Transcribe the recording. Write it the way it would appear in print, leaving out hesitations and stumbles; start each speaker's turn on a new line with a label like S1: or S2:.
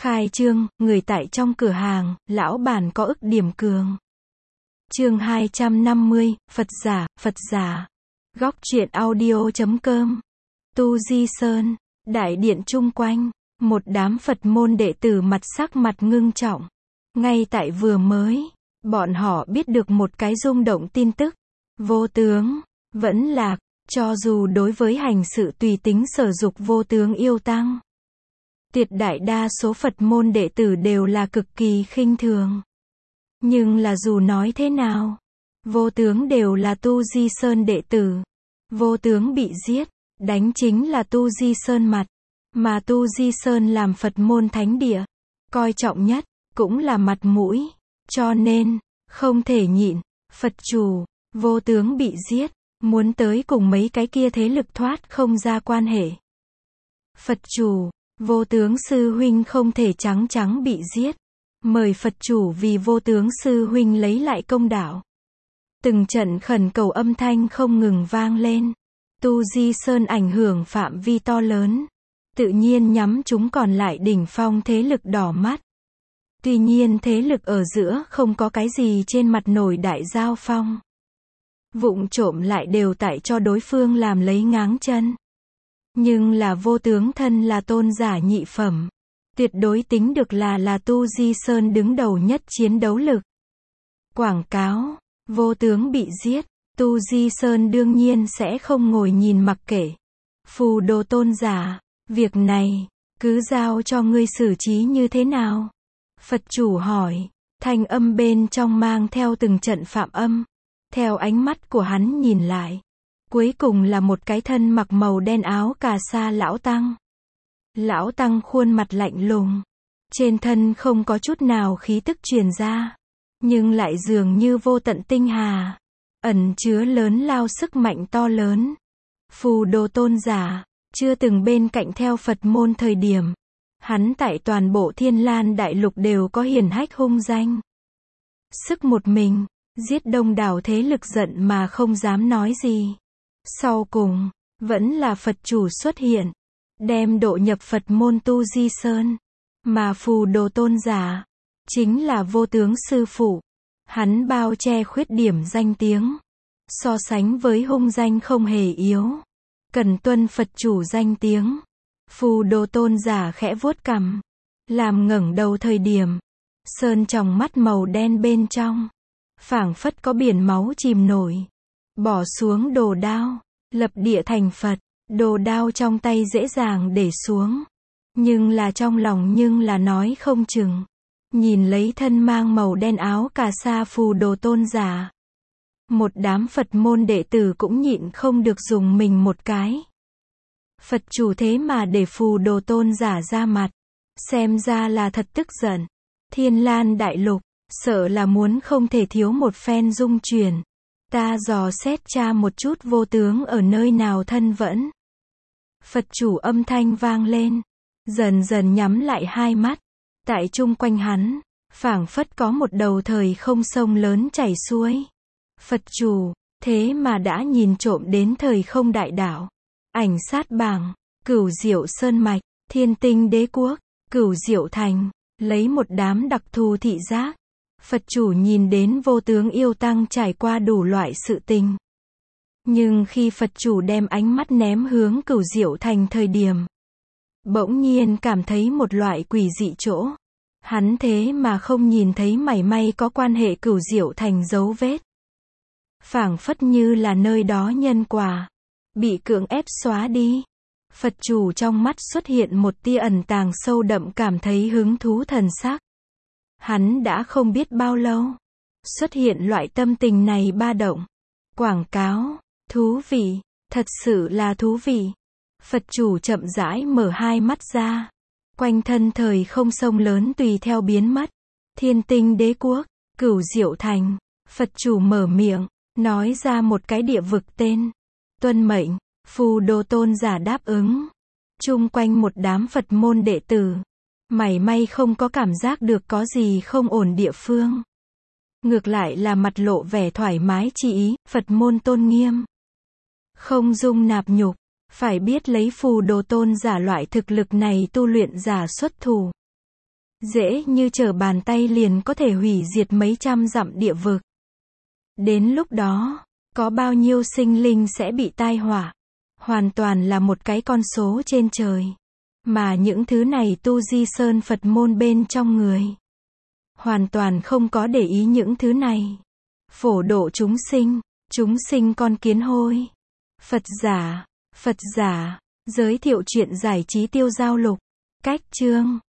S1: Khai trương, người tại trong cửa hàng, lão bản có ức điểm cường. Chương 250, Phật giả. Góc truyện audio.com. Tu Di Sơn, đại điện chung quanh, một đám Phật môn đệ tử sắc mặt ngưng trọng. Ngay tại vừa mới, bọn họ biết được một cái rung động tin tức. Vô tướng, vẫn lạc, cho dù đối với hành sự tùy tính sở dục vô tướng yêu tăng. Tuyệt đại đa số Phật môn đệ tử đều là cực kỳ khinh thường. Nhưng là dù nói thế nào, vô tướng đều là Tu Di Sơn đệ tử. Vô tướng bị giết, đánh chính là Tu Di Sơn mặt. Mà Tu Di Sơn làm Phật môn thánh địa, coi trọng nhất, cũng là mặt mũi. Cho nên, không thể nhịn, Phật chủ, vô tướng bị giết, muốn tới cùng mấy cái kia thế lực thoát không ra quan hệ. Phật chủ, vô tướng sư huynh không thể trắng bị giết. Mời Phật chủ vì vô tướng sư huynh lấy lại công đạo. Từng trận khẩn cầu âm thanh không ngừng vang lên. Tu Di Sơn ảnh hưởng phạm vi to lớn, tự nhiên nhắm chúng còn lại đỉnh phong thế lực đỏ mắt. Tuy nhiên thế lực ở giữa không có cái gì trên mặt nổi đại giao phong. Vụng trộm lại đều tại cho đối phương làm lấy ngáng chân. Nhưng là vô tướng thân là tôn giả nhị phẩm. Tuyệt đối tính được là Tu Di Sơn đứng đầu nhất chiến đấu lực. Quảng cáo, vô tướng bị giết, Tu Di Sơn đương nhiên sẽ không ngồi nhìn mặc kệ. Phù Đồ tôn giả, việc này, cứ giao cho ngươi xử trí như thế nào? Phật chủ hỏi, thanh âm bên trong mang theo từng trận phạm âm. Theo ánh mắt của hắn nhìn lại, cuối cùng là một cái thân mặc màu đen áo cà sa lão tăng. Lão tăng khuôn mặt lạnh lùng, trên thân không có chút nào khí tức truyền ra, nhưng lại dường như vô tận tinh hà, ẩn chứa lớn lao sức mạnh to lớn. Phù Đồ tôn giả, chưa từng bên cạnh theo Phật môn thời điểm, hắn tại toàn bộ Thiên Lan đại lục đều có hiển hách hung danh. Sức một mình, giết đông đảo thế lực giận mà không dám nói gì. Sau cùng, vẫn là Phật chủ xuất hiện, đem độ nhập Phật môn Tu Di Sơn. Mà Phù Đồ tôn giả, chính là vô tướng sư phụ. Hắn bao che khuyết điểm danh tiếng. So sánh với hung danh không hề yếu. Cần tuân Phật chủ danh tiếng. Phù Đồ tôn giả khẽ vuốt cằm, làm ngẩng đầu thời điểm, sơn tròng mắt màu đen bên trong, phảng phất có biển máu chìm nổi. Bỏ xuống đồ đao, lập địa thành Phật. Đồ đao trong tay dễ dàng để xuống, nhưng là trong lòng nhưng là nói không chừng. Nhìn lấy thân mang màu đen áo cà sa Phù Đồ tôn giả, một đám Phật môn đệ tử cũng nhịn không được dùng mình một cái. Phật chủ thế mà để Phù Đồ tôn giả ra mặt, xem ra là thật tức giận. Thiên Lan đại lục, sợ là muốn không thể thiếu một phen dung chuyển. Ta dò xét tra một chút vô tướng ở nơi nào thân vẫn. Phật chủ âm thanh vang lên, dần dần nhắm lại hai mắt. Tại chung quanh hắn, phảng phất có một đầu thời không sông lớn chảy xuôi. Phật chủ, thế mà đã nhìn trộm đến thời không đại đảo. Ảnh sát bảng, Cửu Diệu Sơn mạch, Thiên Tinh Đế quốc, Cửu Diệu thành, lấy một đám đặc thù thị giác. Phật chủ nhìn đến vô tướng yêu tăng trải qua đủ loại sự tình. Nhưng khi Phật chủ đem ánh mắt ném hướng Cửu Diệu thành thời điểm, bỗng nhiên cảm thấy một loại quỷ dị chỗ. Hắn thế mà không nhìn thấy mảy may có quan hệ Cửu Diệu thành dấu vết. Phảng phất như là nơi đó nhân quả bị cưỡng ép xóa đi. Phật chủ trong mắt xuất hiện một tia ẩn tàng sâu đậm cảm thấy hứng thú thần sắc. Hắn đã không biết bao lâu xuất hiện loại tâm tình này ba động. Quảng cáo, thú vị, thật sự là thú vị. Phật chủ chậm rãi mở hai mắt ra. Quanh thân thời không sông lớn tùy theo biến mất. Thiên Tinh Đế quốc, Cửu Diệu thành. Phật chủ mở miệng, nói ra một cái địa vực tên. Tuân mệnh, Phù Đồ tôn giả đáp ứng. Chung quanh một đám Phật môn đệ tử, mảy may không có cảm giác được có gì không ổn địa phương. Ngược lại là mặt lộ vẻ thoải mái chi ý, Phật môn tôn nghiêm. Không dung nạp nhục, phải biết lấy Phù Đồ tôn giả loại thực lực này tu luyện giả xuất thủ. dễ như trở bàn tay liền có thể hủy diệt mấy trăm dặm địa vực. Đến lúc đó, có bao nhiêu sinh linh sẽ bị tai họa? Hoàn toàn là một cái con số trên trời. Mà những thứ này tu di sơn Phật môn bên trong người hoàn toàn không có để ý những thứ này. Phổ độ chúng sinh con kiến hôi. Phật giả, giới thiệu chuyện giải trí tiêu giao lục. Cách chương